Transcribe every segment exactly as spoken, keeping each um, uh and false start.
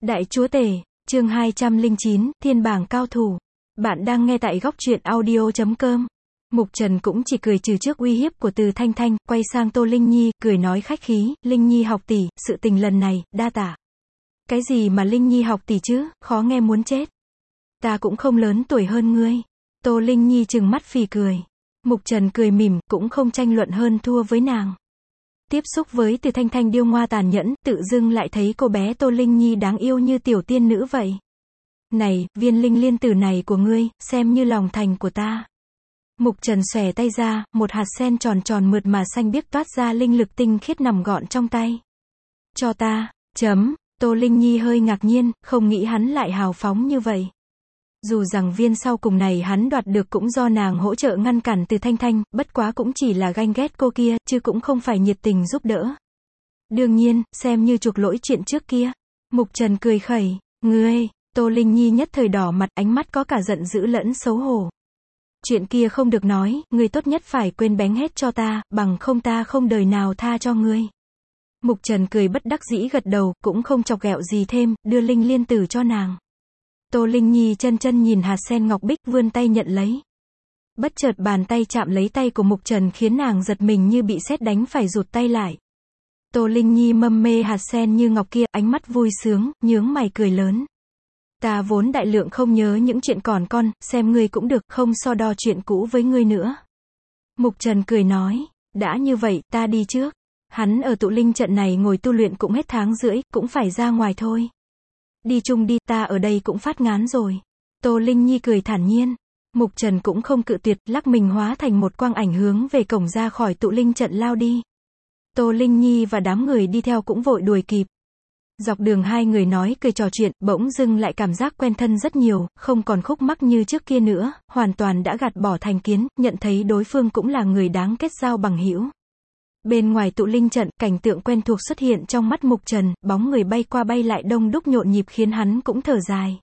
Đại chúa tể, chương hai trăm lẻ chín, thiên bảng cao thủ. Bạn đang nghe tại góc truyện audio chấm com. Mục Trần cũng chỉ cười trừ trước uy hiếp của Từ Thanh Thanh, quay sang Tô Linh Nhi, cười nói khách khí, Linh Nhi học tỷ, sự tình lần này, đa tạ. Cái gì mà Linh Nhi học tỷ chứ, khó nghe muốn chết. Ta cũng không lớn tuổi hơn ngươi. Tô Linh Nhi trừng mắt phì cười. Mục Trần cười mỉm, cũng không tranh luận hơn thua với nàng. Tiếp xúc với Từ Thanh Thanh điêu ngoa tàn nhẫn, tự dưng lại thấy cô bé Tô Linh Nhi đáng yêu như tiểu tiên nữ vậy. Này, viên linh liên tử này của ngươi, xem như lòng thành của ta. Mục Trần xòe tay ra, một hạt sen tròn tròn mượt mà xanh biếc toát ra linh lực tinh khiết nằm gọn trong tay. Cho ta, chấm, Tô Linh Nhi hơi ngạc nhiên, không nghĩ hắn lại hào phóng như vậy. Dù rằng viên sau cùng này hắn đoạt được cũng do nàng hỗ trợ ngăn cản Từ Thanh Thanh, bất quá cũng chỉ là ganh ghét cô kia, chứ cũng không phải nhiệt tình giúp đỡ. Đương nhiên, xem như chuộc lỗi chuyện trước kia. Mục Trần cười khẩy, ngươi, Tô Linh Nhi nhất thời đỏ mặt, ánh mắt có cả giận dữ lẫn xấu hổ. Chuyện kia không được nói, ngươi tốt nhất phải quên bén hết cho ta, bằng không ta không đời nào tha cho ngươi. Mục Trần cười bất đắc dĩ gật đầu, cũng không chọc ghẹo gì thêm, đưa linh liên tử cho nàng. Tô Linh Nhi chân chân nhìn hạt sen ngọc bích, vươn tay nhận lấy. Bất chợt bàn tay chạm lấy tay của Mục Trần khiến nàng giật mình như bị sét đánh phải rụt tay lại. Tô Linh Nhi mâm mê hạt sen như ngọc kia, ánh mắt vui sướng, nhướng mày cười lớn. Ta vốn đại lượng không nhớ những chuyện còn con, xem ngươi cũng được, không so đo chuyện cũ với ngươi nữa. Mục Trần cười nói, đã như vậy, ta đi trước. Hắn ở tụ linh trận này ngồi tu luyện cũng hết tháng rưỡi, cũng phải ra ngoài thôi. Đi chung đi, ta ở đây cũng phát ngán rồi. Tô Linh Nhi cười thản nhiên. Mục Trần cũng không cự tuyệt, lắc mình hóa thành một quang ảnh hướng về cổng ra khỏi tụ linh trận lao đi. Tô Linh Nhi và đám người đi theo cũng vội đuổi kịp. Dọc đường hai người nói cười trò chuyện, bỗng dưng lại cảm giác quen thân rất nhiều, không còn khúc mắc như trước kia nữa, hoàn toàn đã gạt bỏ thành kiến, nhận thấy đối phương cũng là người đáng kết giao bằng hữu. Bên ngoài tụ linh trận, cảnh tượng quen thuộc xuất hiện trong mắt Mục Trần, bóng người bay qua bay lại đông đúc nhộn nhịp khiến hắn cũng thở dài.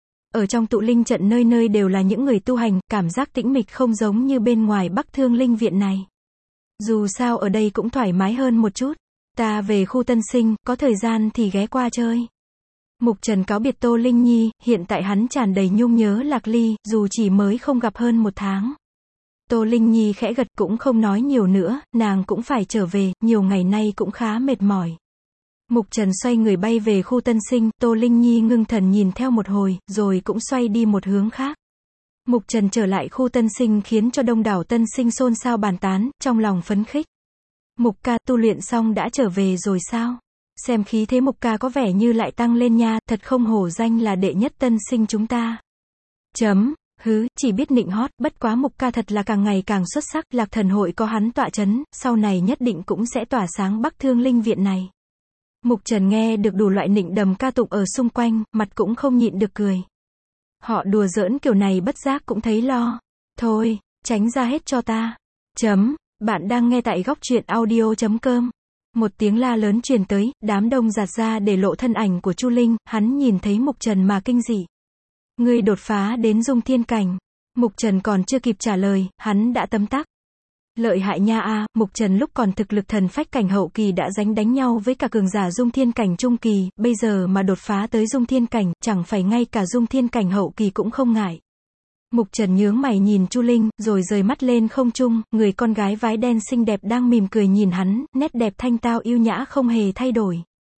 Ở trong tụ linh trận nơi nơi đều là những người tu hành, cảm giác tĩnh mịch không giống như bên ngoài Bắc Thương Linh viện này. Dù sao ở đây cũng thoải mái hơn một chút. Ta về khu Tân Sinh, có thời gian thì ghé qua chơi. Mục Trần cáo biệt Tô Linh Nhi, hiện tại hắn tràn đầy nhung nhớ Lạc Ly, dù chỉ mới không gặp hơn một tháng. Tô Linh Nhi khẽ gật cũng không nói nhiều nữa, nàng cũng phải trở về, nhiều ngày nay cũng khá mệt mỏi. Mục Trần xoay người bay về khu Tân Sinh, Tô Linh Nhi ngưng thần nhìn theo một hồi, rồi cũng xoay đi một hướng khác. Mục Trần trở lại khu Tân Sinh khiến cho đông đảo Tân Sinh xôn xao bàn tán, trong lòng phấn khích. Mục ca, tu luyện xong đã trở về rồi sao? Xem khí thế Mục ca có vẻ như lại tăng lên nha, thật không hổ danh là đệ nhất Tân Sinh chúng ta. Chấm. Hứ, chỉ biết nịnh hót, bất quá Mục ca thật là càng ngày càng xuất sắc, Lạc Thần hội có hắn tọa chấn, sau này nhất định cũng sẽ tỏa sáng Bắc Thương Linh viện này. Mục Trần nghe được đủ loại nịnh đầm ca tụng ở xung quanh, mặt cũng không nhịn được cười. Họ đùa giỡn kiểu này bất giác cũng thấy lo. Thôi, tránh ra hết cho ta. Chấm, bạn đang nghe tại góc truyện audio chấm com. Một tiếng la lớn truyền tới, đám đông giạt ra để lộ thân ảnh của Chu Linh, hắn nhìn thấy Mục Trần mà kinh dị. Ngươi đột phá đến dung thiên cảnh. Mục Trần còn chưa kịp trả lời, hắn đã tấm tắc. Lợi hại nha a, Mục Trần lúc còn thực lực thần phách cảnh hậu kỳ đã đánh đánh nhau với cả cường giả dung thiên cảnh trung kỳ, bây giờ mà đột phá tới dung thiên cảnh, chẳng phải ngay cả dung thiên cảnh hậu kỳ cũng không ngại. Mục Trần nhướng mày nhìn Chu Linh, rồi rời mắt lên không trung, người con gái vái đen xinh đẹp đang mỉm cười nhìn hắn, nét đẹp thanh tao yêu nhã không hề thay đổi.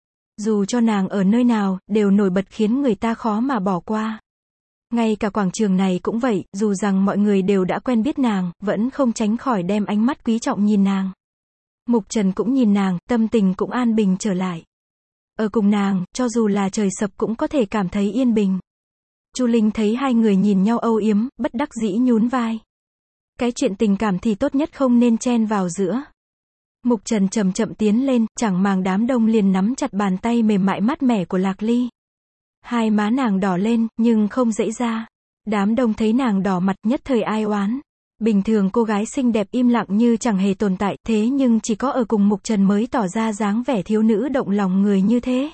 Dù cho nàng ở nơi nào, đều nổi bật khiến người ta khó mà bỏ qua. Ngay cả quảng trường này cũng vậy, dù rằng mọi người đều đã quen biết nàng, vẫn không tránh khỏi đem ánh mắt quý trọng nhìn nàng. Mục Trần cũng nhìn nàng, tâm tình cũng an bình trở lại. Ở cùng nàng, cho dù là trời sập cũng có thể cảm thấy yên bình. Chu Linh thấy hai người nhìn nhau âu yếm, bất đắc dĩ nhún vai. Cái chuyện tình cảm thì tốt nhất không nên chen vào giữa. Mục Trần chậm chậm tiến lên, chẳng màng đám đông liền nắm chặt bàn tay mềm mại mát mẻ của Lạc Ly. Hai má nàng đỏ lên, nhưng không dãy ra. Đám đông thấy nàng đỏ mặt nhất thời ai oán. Bình thường cô gái xinh đẹp im lặng như chẳng hề tồn tại, thế nhưng chỉ có ở cùng Mục Trần mới tỏ ra dáng vẻ thiếu nữ động lòng người như thế.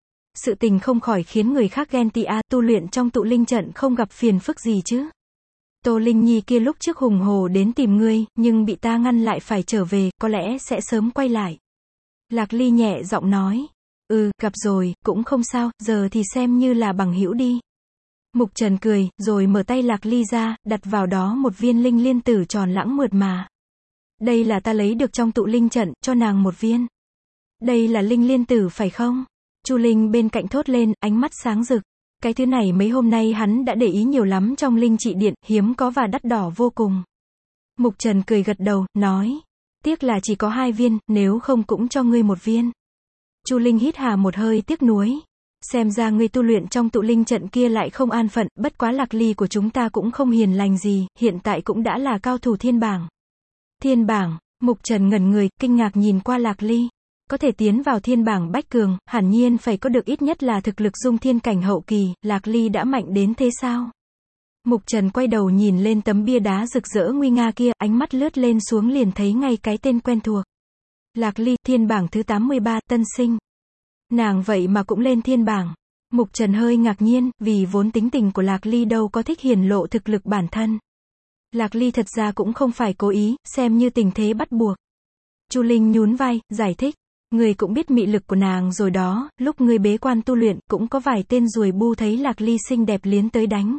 Sự tình không khỏi khiến người khác ghen tị a, tu luyện trong tụ linh trận không gặp phiền phức gì chứ. Tô Linh Nhi kia lúc trước hùng hồ đến tìm ngươi, nhưng bị ta ngăn lại phải trở về, có lẽ sẽ sớm quay lại. Lạc Ly nhẹ giọng nói. Ừ, gặp rồi, cũng không sao, giờ thì xem như là bằng hữu đi. Mục Trần cười, rồi mở tay Lạc Ly ra, đặt vào đó một viên linh liên tử tròn lãng mượt mà. Đây là ta lấy được trong tụ linh trận, cho nàng một viên. Đây là linh liên tử phải không? Chu Linh bên cạnh thốt lên, ánh mắt sáng rực. Cái thứ này mấy hôm nay hắn đã để ý nhiều lắm trong linh trị điện, hiếm có và đắt đỏ vô cùng. Mục Trần cười gật đầu, nói. Tiếc là chỉ có hai viên, nếu không cũng cho ngươi một viên. Chu Linh hít hà một hơi tiếc nuối. Xem ra ngươi tu luyện trong tụ linh trận kia lại không an phận, bất quá Lạc Ly của chúng ta cũng không hiền lành gì, hiện tại cũng đã là cao thủ thiên bảng. Thiên bảng, Mục Trần ngẩn người, kinh ngạc nhìn qua Lạc Ly. Có thể tiến vào thiên bảng bách cường, hẳn nhiên phải có được ít nhất là thực lực dung thiên cảnh hậu kỳ, Lạc Ly đã mạnh đến thế sao? Mục Trần quay đầu nhìn lên tấm bia đá rực rỡ nguy nga kia, ánh mắt lướt lên xuống liền thấy ngay cái tên quen thuộc. Lạc Ly, thiên bảng thứ tám mươi ba, tân sinh. Nàng vậy mà cũng lên thiên bảng. Mục Trần hơi ngạc nhiên, vì vốn tính tình của Lạc Ly đâu có thích hiển lộ thực lực bản thân. Lạc Ly thật ra cũng không phải cố ý, xem như tình thế bắt buộc. Chu Linh nhún vai, giải thích. Ngươi cũng biết mị lực của nàng rồi đó, lúc ngươi bế quan tu luyện, cũng có vài tên ruồi bu thấy Lạc Ly xinh đẹp liến tới đánh.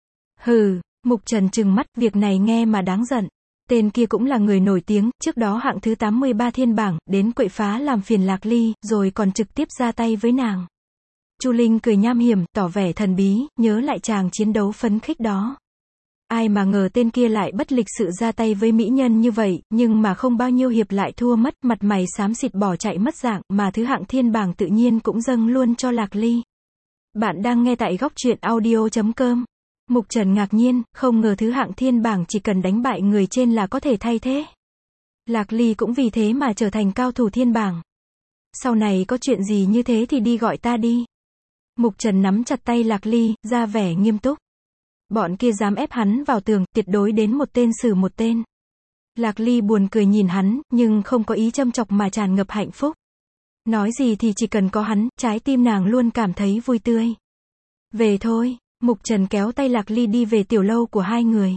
Hừ, Mục Trần trừng mắt, việc này nghe mà đáng giận. Tên kia cũng là người nổi tiếng, trước đó hạng thứ tám mươi ba thiên bảng, đến quậy phá làm phiền Lạc Ly, rồi còn trực tiếp ra tay với nàng. Chu Linh cười nham hiểm, tỏ vẻ thần bí, nhớ lại chàng chiến đấu phấn khích đó. Ai mà ngờ tên kia lại bất lịch sự ra tay với mỹ nhân như vậy, nhưng mà không bao nhiêu hiệp lại thua mất, mặt mày xám xịt bỏ chạy mất dạng, mà thứ hạng thiên bảng tự nhiên cũng dâng luôn cho Lạc Ly. Bạn đang nghe tại góc truyện audio chấm com. Mục Trần ngạc nhiên, không ngờ thứ hạng thiên bảng chỉ cần đánh bại người trên là có thể thay thế. Lạc Ly cũng vì thế mà trở thành cao thủ thiên bảng. Sau này có chuyện gì như thế thì đi gọi ta đi. Mục Trần nắm chặt tay Lạc Ly, ra vẻ nghiêm túc. Bọn kia dám ép hắn vào tường, tuyệt đối đến một tên xử một tên. Lạc Ly buồn cười nhìn hắn, nhưng không có ý châm chọc mà tràn ngập hạnh phúc. Nói gì thì chỉ cần có hắn, trái tim nàng luôn cảm thấy vui tươi. Về thôi, Mục Trần kéo tay Lạc Ly đi về tiểu lâu của hai người.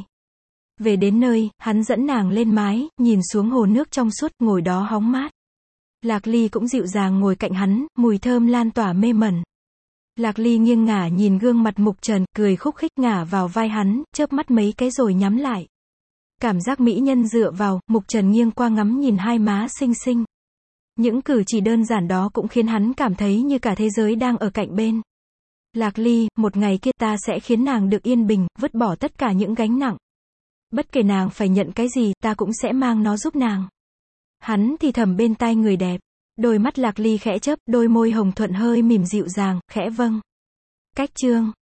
Về đến nơi, hắn dẫn nàng lên mái, nhìn xuống hồ nước trong suốt, ngồi đó hóng mát. Lạc Ly cũng dịu dàng ngồi cạnh hắn, mùi thơm lan tỏa mê mẩn. Lạc Ly nghiêng ngả nhìn gương mặt Mục Trần, cười khúc khích ngả vào vai hắn, chớp mắt mấy cái rồi nhắm lại. Cảm giác mỹ nhân dựa vào, Mục Trần nghiêng qua ngắm nhìn hai má xinh xinh. Những cử chỉ đơn giản đó cũng khiến hắn cảm thấy như cả thế giới đang ở cạnh bên. Lạc Ly, một ngày kia ta sẽ khiến nàng được yên bình, vứt bỏ tất cả những gánh nặng. Bất kể nàng phải nhận cái gì, ta cũng sẽ mang nó giúp nàng. Hắn thì thầm bên tai người đẹp. Đôi mắt Lạc Ly khẽ chớp, đôi môi hồng thuận hơi mỉm dịu dàng, khẽ vâng. Cách chương.